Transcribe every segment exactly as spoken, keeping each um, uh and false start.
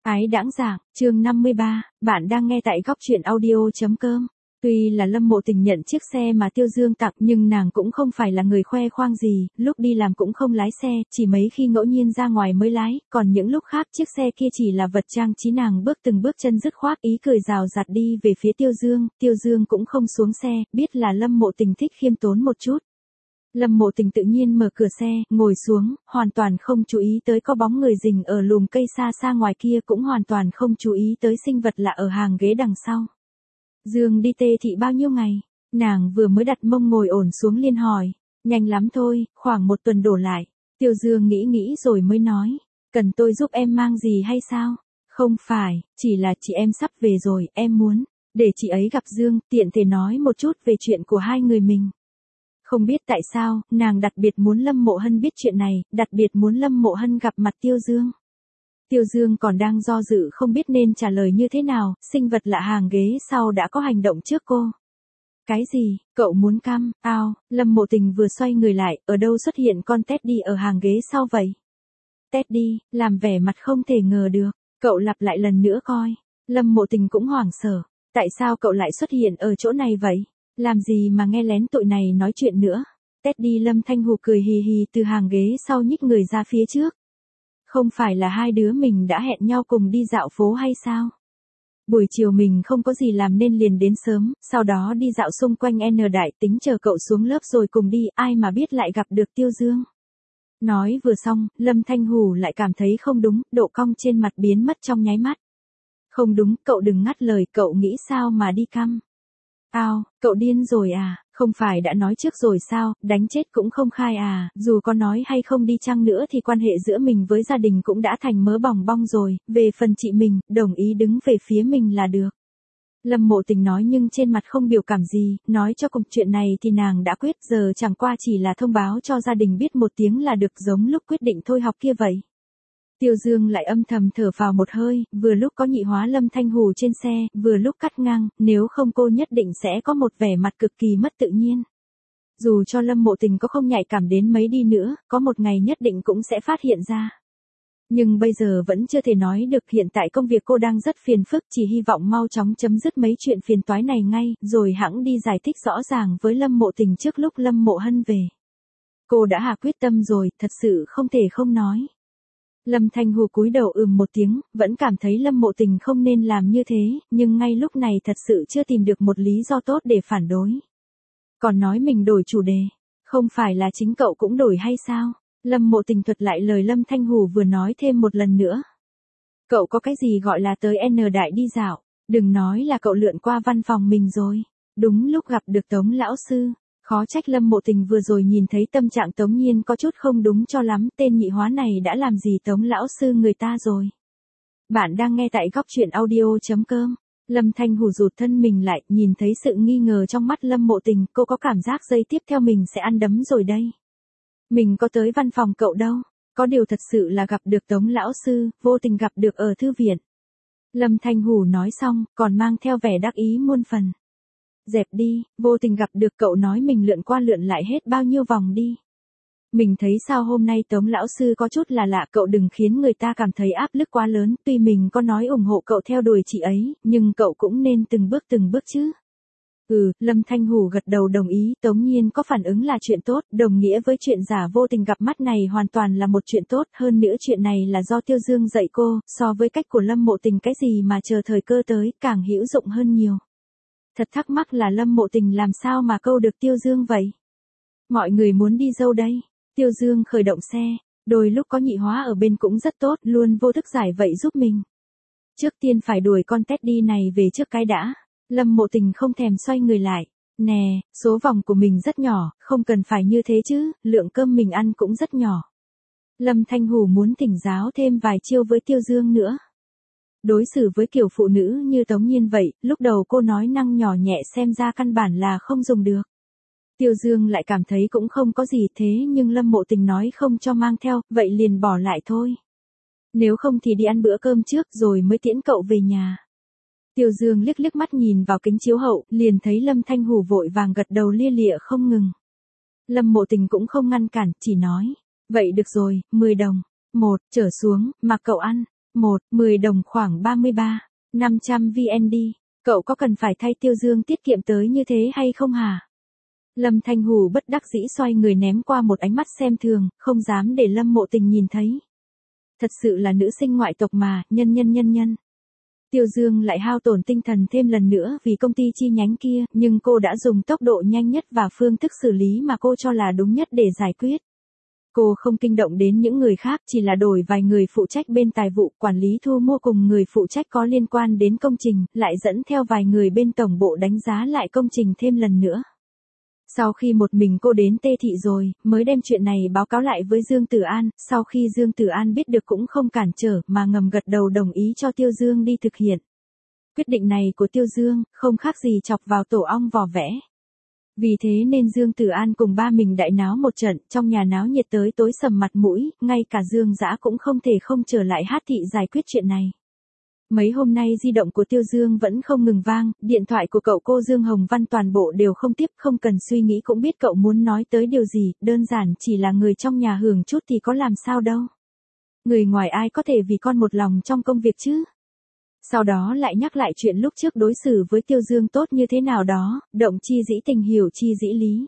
Ái đãng giảng, chương năm mươi ba, bạn đang nghe tại góc truyện audio.com. Tuy là Lâm Mộ Tình nhận chiếc xe mà Tiêu Dương tặng nhưng nàng cũng không phải là người khoe khoang gì, lúc đi làm cũng không lái xe, chỉ mấy khi ngẫu nhiên ra ngoài mới lái, còn những lúc khác chiếc xe kia chỉ là vật trang trí. Nàng bước từng bước chân dứt khoát ý cười rào rạt đi về phía Tiêu Dương, Tiêu Dương cũng không xuống xe, biết là Lâm Mộ Tình thích khiêm tốn một chút. Lâm Mộ Tình tự nhiên mở cửa xe, ngồi xuống, hoàn toàn không chú ý tới có bóng người rình ở lùm cây xa xa ngoài kia, cũng hoàn toàn không chú ý tới sinh vật lạ ở hàng ghế đằng sau. Dương đi tê thị bao nhiêu ngày? Nàng vừa mới đặt mông ngồi ổn xuống liền hỏi. Nhanh lắm thôi, khoảng một tuần đổ lại. Tiêu Dương nghĩ nghĩ rồi mới nói. Cần tôi giúp em mang gì hay sao? Không phải, chỉ là chị em sắp về rồi, em muốn để chị ấy gặp Dương, tiện thể nói một chút về chuyện của hai người mình. Không biết tại sao, nàng đặc biệt muốn Lâm Mộ Hân biết chuyện này, đặc biệt muốn Lâm Mộ Hân gặp mặt Tiêu Dương. Tiêu Dương còn đang do dự không biết nên trả lời như thế nào, sinh vật lạ hàng ghế sau đã có hành động trước cô. Cái gì, cậu muốn cam, ao, Lâm Mộ Tình vừa xoay người lại, ở đâu xuất hiện con Teddy ở hàng ghế sau vậy? Teddy, làm vẻ mặt không thể ngờ được, cậu lặp lại lần nữa coi. Lâm Mộ Tình cũng hoảng sợ, tại sao cậu lại xuất hiện ở chỗ này vậy? Làm gì mà nghe lén tụi này nói chuyện nữa? Teddy Lâm Thanh Hù cười hì hì từ hàng ghế sau nhích người ra phía trước. Không phải là hai đứa mình đã hẹn nhau cùng đi dạo phố hay sao? Buổi chiều mình không có gì làm nên liền đến sớm, sau đó đi dạo xung quanh N Đại, tính chờ cậu xuống lớp rồi cùng đi, ai mà biết lại gặp được Tiêu Dương. Nói vừa xong, Lâm Thanh Hù lại cảm thấy không đúng, độ cong trên mặt biến mất trong nháy mắt. Không đúng, cậu đừng ngắt lời, cậu nghĩ sao mà đi căm? Ao, cậu điên rồi à, không phải đã nói trước rồi sao, đánh chết cũng không khai à, dù có nói hay không đi chăng nữa thì quan hệ giữa mình với gia đình cũng đã thành mớ bòng bong rồi, về phần chị mình, đồng ý đứng về phía mình là được. Lâm Mộ Tình nói nhưng trên mặt không biểu cảm gì, nói cho cùng chuyện này thì nàng đã quyết, giờ chẳng qua chỉ là thông báo cho gia đình biết một tiếng là được, giống lúc quyết định thôi học kia vậy. Tiêu Dương lại âm thầm thở vào một hơi, vừa lúc có nhị hóa Lâm Thanh Hù trên xe, vừa lúc cắt ngang, nếu không cô nhất định sẽ có một vẻ mặt cực kỳ mất tự nhiên. Dù cho Lâm Mộ Tình có không nhạy cảm đến mấy đi nữa, có một ngày nhất định cũng sẽ phát hiện ra. Nhưng bây giờ vẫn chưa thể nói được, hiện tại công việc cô đang rất phiền phức, chỉ hy vọng mau chóng chấm dứt mấy chuyện phiền toái này ngay, rồi hẵng đi giải thích rõ ràng với Lâm Mộ Tình trước lúc Lâm Mộ Hân về. Cô đã hạ quyết tâm rồi, thật sự không thể không nói. Lâm Thanh Hù cúi đầu ừm một tiếng, vẫn cảm thấy Lâm Mộ Tình không nên làm như thế, nhưng ngay lúc này thật sự chưa tìm được một lý do tốt để phản đối. Còn nói mình đổi chủ đề, không phải là chính cậu cũng đổi hay sao? Lâm Mộ Tình thuật lại lời Lâm Thanh Hù vừa nói thêm một lần nữa. Cậu có cái gì gọi là tới N Đại đi dạo, đừng nói là cậu lượn qua văn phòng mình rồi. Đúng lúc gặp được Tống lão sư. Khó trách Lâm Mộ Tình vừa rồi nhìn thấy tâm trạng Tống Nhiên có chút không đúng cho lắm, tên nhị hóa này đã làm gì Tống lão sư người ta rồi. Bạn đang nghe tại góc truyện audio.com. Lâm Thanh Hù rụt thân mình lại, nhìn thấy sự nghi ngờ trong mắt Lâm Mộ Tình, cô có cảm giác giây tiếp theo mình sẽ ăn đấm rồi đây. Mình có tới văn phòng cậu đâu, có điều thật sự là gặp được Tống lão sư, vô tình gặp được ở thư viện. Lâm Thanh Hù nói xong, còn mang theo vẻ đắc ý muôn phần. Dẹp đi, vô tình gặp được cậu nói mình lượn qua lượn lại hết bao nhiêu vòng đi. Mình thấy sao hôm nay Tống lão sư có chút là lạ, cậu đừng khiến người ta cảm thấy áp lực quá lớn, tuy mình có nói ủng hộ cậu theo đuổi chị ấy, nhưng cậu cũng nên từng bước từng bước chứ. Ừ, Lâm Thanh Hù gật đầu đồng ý, Tống Nhiên có phản ứng là chuyện tốt, đồng nghĩa với chuyện giả vô tình gặp mắt này hoàn toàn là một chuyện tốt, hơn nữa chuyện này là do Tiêu Dương dạy cô, so với cách của Lâm Mộ Tình cái gì mà chờ thời cơ tới, càng hữu dụng hơn nhiều. Thật thắc mắc là Lâm Mộ Tình làm sao mà câu được Tiêu Dương vậy? Mọi người muốn đi đâu đây? Tiêu Dương khởi động xe, đôi lúc có nhị hóa ở bên cũng rất tốt, luôn vô thức giải vậy giúp mình. Trước tiên phải đuổi con Teddy này về trước cái đã. Lâm Mộ Tình không thèm xoay người lại. Nè, số vòng của mình rất nhỏ, không cần phải như thế chứ, lượng cơm mình ăn cũng rất nhỏ. Lâm Thanh Hù muốn thỉnh giáo thêm vài chiêu với Tiêu Dương nữa. Đối xử với kiểu phụ nữ như Tống Nhiên vậy, lúc đầu cô nói năng nhỏ nhẹ xem ra căn bản là không dùng được. Tiêu Dương lại cảm thấy cũng không có gì thế nhưng Lâm Mộ Tình nói không cho mang theo, vậy liền bỏ lại thôi. Nếu không thì đi ăn bữa cơm trước rồi mới tiễn cậu về nhà. Tiêu Dương liếc liếc mắt nhìn vào kính chiếu hậu, liền thấy Lâm Thanh Hù vội vàng gật đầu lia lịa không ngừng. Lâm Mộ Tình cũng không ngăn cản, chỉ nói, vậy được rồi, mười đồng, một, trở xuống, mà cậu ăn. một, mười đồng khoảng ba mươi ba, năm trăm vê en đê. Cậu có cần phải thay Tiêu Dương tiết kiệm tới như thế hay không hả? Lâm Thanh Hù bất đắc dĩ xoay người ném qua một ánh mắt xem thường, không dám để Lâm Mộ Tình nhìn thấy. Thật sự là nữ sinh ngoại tộc mà, nhân nhân nhân nhân. Tiêu Dương lại hao tổn tinh thần thêm lần nữa vì công ty chi nhánh kia, nhưng cô đã dùng tốc độ nhanh nhất và phương thức xử lý mà cô cho là đúng nhất để giải quyết. Cô không kinh động đến những người khác, chỉ là đổi vài người phụ trách bên tài vụ, quản lý thu mua cùng người phụ trách có liên quan đến công trình, lại dẫn theo vài người bên tổng bộ đánh giá lại công trình thêm lần nữa. Sau khi một mình cô đến Tê Thị rồi, mới đem chuyện này báo cáo lại với Dương Tử An, sau khi Dương Tử An biết được cũng không cản trở mà ngầm gật đầu đồng ý cho Tiêu Dương đi thực hiện. Quyết định này của Tiêu Dương, không khác gì chọc vào tổ ong vò vẽ. Vì thế nên Dương Tử An cùng ba mình đại náo một trận, trong nhà náo nhiệt tới tối sầm mặt mũi, ngay cả Dương Dã cũng không thể không trở lại Hát Thị giải quyết chuyện này. Mấy hôm nay di động của Tiêu Dương vẫn không ngừng vang, điện thoại của cậu cô Dương Hồng Văn toàn bộ đều không tiếp, không cần suy nghĩ cũng biết cậu muốn nói tới điều gì, đơn giản chỉ là người trong nhà hưởng chút thì có làm sao đâu. Người ngoài ai có thể vì con một lòng trong công việc chứ? Sau đó lại nhắc lại chuyện lúc trước đối xử với Tiêu Dương tốt như thế nào đó, động chi dĩ tình hiểu chi dĩ lý.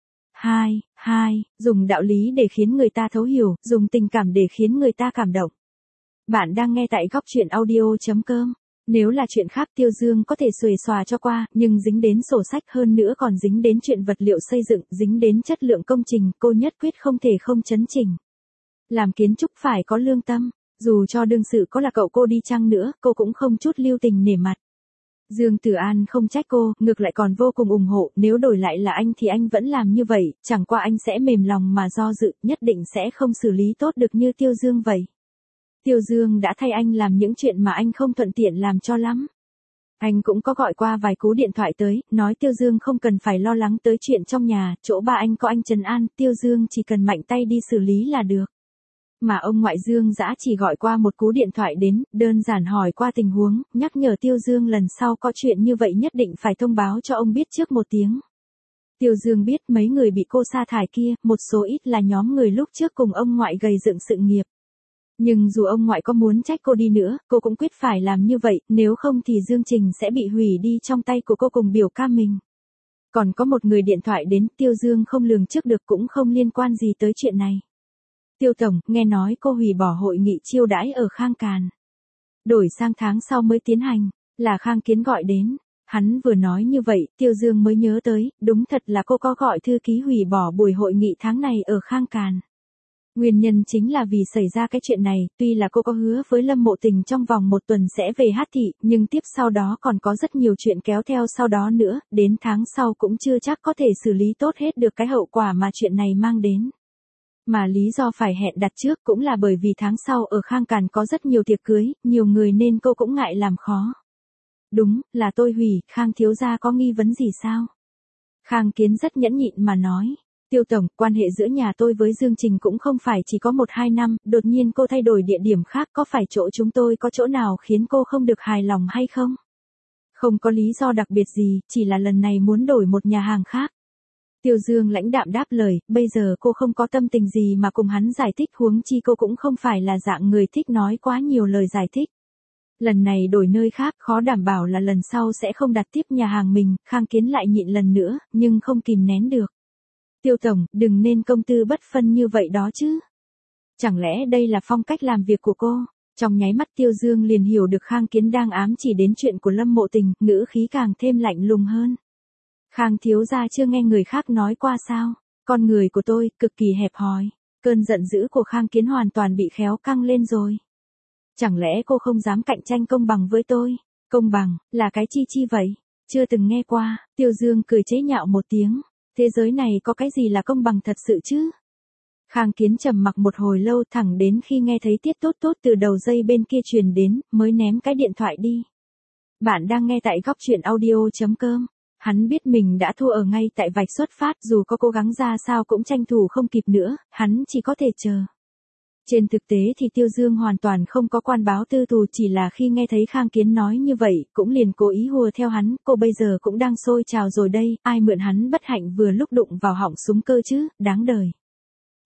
Hai, hai, dùng đạo lý để khiến người ta thấu hiểu, dùng tình cảm để khiến người ta cảm động. Bạn đang nghe tại góc truyện audio chấm com. Nếu là chuyện khác Tiêu Dương có thể xuề xòa cho qua, nhưng dính đến sổ sách hơn nữa còn dính đến chuyện vật liệu xây dựng, dính đến chất lượng công trình, cô nhất quyết không thể không chấn chỉnh. Làm kiến trúc phải có lương tâm, dù cho đương sự có là cậu cô đi chăng nữa, cô cũng không chút lưu tình nể mặt. Dương Tử An không trách cô, ngược lại còn vô cùng ủng hộ, nếu đổi lại là anh thì anh vẫn làm như vậy, chẳng qua anh sẽ mềm lòng mà do dự, nhất định sẽ không xử lý tốt được như Tiêu Dương vậy. Tiêu Dương đã thay anh làm những chuyện mà anh không thuận tiện làm cho lắm. Anh cũng có gọi qua vài cú điện thoại tới, nói Tiêu Dương không cần phải lo lắng tới chuyện trong nhà, chỗ ba anh có anh trấn an, Tiêu Dương chỉ cần mạnh tay đi xử lý là được. Mà ông ngoại Dương Dã chỉ gọi qua một cú điện thoại đến, đơn giản hỏi qua tình huống, nhắc nhở Tiêu Dương lần sau có chuyện như vậy nhất định phải thông báo cho ông biết trước một tiếng. Tiêu Dương biết mấy người bị cô sa thải kia, một số ít là nhóm người lúc trước cùng ông ngoại gầy dựng sự nghiệp. Nhưng dù ông ngoại có muốn trách cô đi nữa, cô cũng quyết phải làm như vậy, nếu không thì Dương Trình sẽ bị hủy đi trong tay của cô cùng biểu ca mình. Còn có một người điện thoại đến, Tiêu Dương không lường trước được cũng không liên quan gì tới chuyện này. Tiêu Tổng, nghe nói cô hủy bỏ hội nghị chiêu đãi ở Khang Càn. Đổi sang tháng sau mới tiến hành, là Khang Kiến gọi đến. Hắn vừa nói như vậy, Tiêu Dương mới nhớ tới, đúng thật là cô có gọi thư ký hủy bỏ buổi hội nghị tháng này ở Khang Càn. Nguyên nhân chính là vì xảy ra cái chuyện này, tuy là cô có hứa với Lâm Mộ Tình trong vòng một tuần sẽ về Hát Thị, nhưng tiếp sau đó còn có rất nhiều chuyện kéo theo sau đó nữa, đến tháng sau cũng chưa chắc có thể xử lý tốt hết được cái hậu quả mà chuyện này mang đến. Mà lý do phải hẹn đặt trước cũng là bởi vì tháng sau ở Khang Càn có rất nhiều tiệc cưới, nhiều người nên cô cũng ngại làm khó. Đúng, là tôi hủy, Khang thiếu gia có nghi vấn gì sao? Khang Kiến rất nhẫn nhịn mà nói. Tiêu Tổng, quan hệ giữa nhà tôi với Dương Trình cũng không phải chỉ có một hai năm, đột nhiên cô thay đổi địa điểm khác, có phải chỗ chúng tôi có chỗ nào khiến cô không được hài lòng hay không? Không có lý do đặc biệt gì, chỉ là lần này muốn đổi một nhà hàng khác. Tiêu Dương lãnh đạm đáp lời, bây giờ cô không có tâm tình gì mà cùng hắn giải thích, huống chi cô cũng không phải là dạng người thích nói quá nhiều lời giải thích. Lần này đổi nơi khác, khó đảm bảo là lần sau sẽ không đặt tiếp nhà hàng mình, Khang Kiến lại nhịn lần nữa, nhưng không kìm nén được. Tiêu Tổng, đừng nên công tư bất phân như vậy đó chứ. Chẳng lẽ đây là phong cách làm việc của cô? Trong nháy mắt Tiêu Dương liền hiểu được Khang Kiến đang ám chỉ đến chuyện của Lâm Mộ Tình, ngữ khí càng thêm lạnh lùng hơn. Khang thiếu gia chưa nghe người khác nói qua sao? Con người của tôi, cực kỳ hẹp hòi. Cơn giận dữ của Khang Kiến hoàn toàn bị khéo căng lên rồi. Chẳng lẽ cô không dám cạnh tranh công bằng với tôi? Công bằng, là cái chi chi vậy? Chưa từng nghe qua, Tiêu Dương cười chế nhạo một tiếng. Thế giới này có cái gì là công bằng thật sự chứ? Khang Kiến trầm mặc một hồi lâu, thẳng đến khi nghe thấy tiết tốt tốt từ đầu dây bên kia truyền đến, mới ném cái điện thoại đi. Bạn đang nghe tại góc truyện audio chấm com. Hắn biết mình đã thua ở ngay tại vạch xuất phát, dù có cố gắng ra sao cũng tranh thủ không kịp nữa, hắn chỉ có thể chờ. Trên thực tế thì Tiêu Dương hoàn toàn không có quan báo tư thù, chỉ là khi nghe thấy Khang Kiến nói như vậy, cũng liền cố ý hùa theo hắn, cô bây giờ cũng đang sôi trào rồi đây, ai mượn hắn bất hạnh vừa lúc đụng vào họng súng cơ chứ, đáng đời.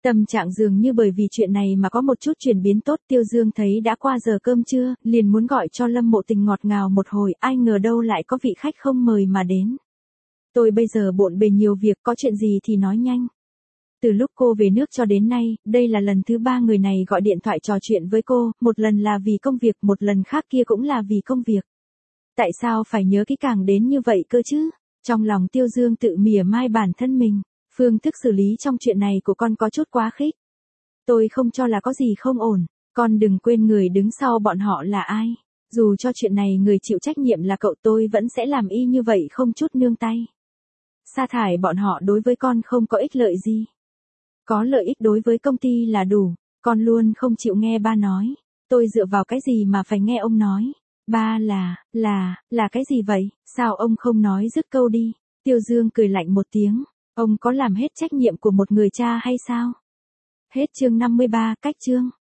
Tâm trạng dường như bởi vì chuyện này mà có một chút chuyển biến tốt. Tiêu Dương thấy đã qua giờ cơm trưa, liền muốn gọi cho Lâm Mộ Tình ngọt ngào một hồi, ai ngờ đâu lại có vị khách không mời mà đến. Tôi bây giờ bộn bề nhiều việc, có chuyện gì thì nói nhanh. Từ lúc cô về nước cho đến nay, đây là lần thứ ba người này gọi điện thoại trò chuyện với cô, một lần là vì công việc, một lần khác kia cũng là vì công việc. Tại sao phải nhớ kỹ càng đến như vậy cơ chứ? Trong lòng Tiêu Dương tự mỉa mai bản thân mình, phương thức xử lý trong chuyện này của con có chút quá khích. Tôi không cho là có gì không ổn, con đừng quên người đứng sau bọn họ là ai. Dù cho chuyện này người chịu trách nhiệm là cậu, tôi vẫn sẽ làm y như vậy không chút nương tay. Sa thải bọn họ đối với con không có ích lợi gì. Có lợi ích đối với công ty là đủ, con luôn không chịu nghe ba nói. Tôi dựa vào cái gì mà phải nghe ông nói? Ba là, là, là cái gì vậy? Sao ông không nói dứt câu đi? Tiêu Dương cười lạnh một tiếng. Ông có làm hết trách nhiệm của một người cha hay sao? Hết chương năm mươi ba, cách chương.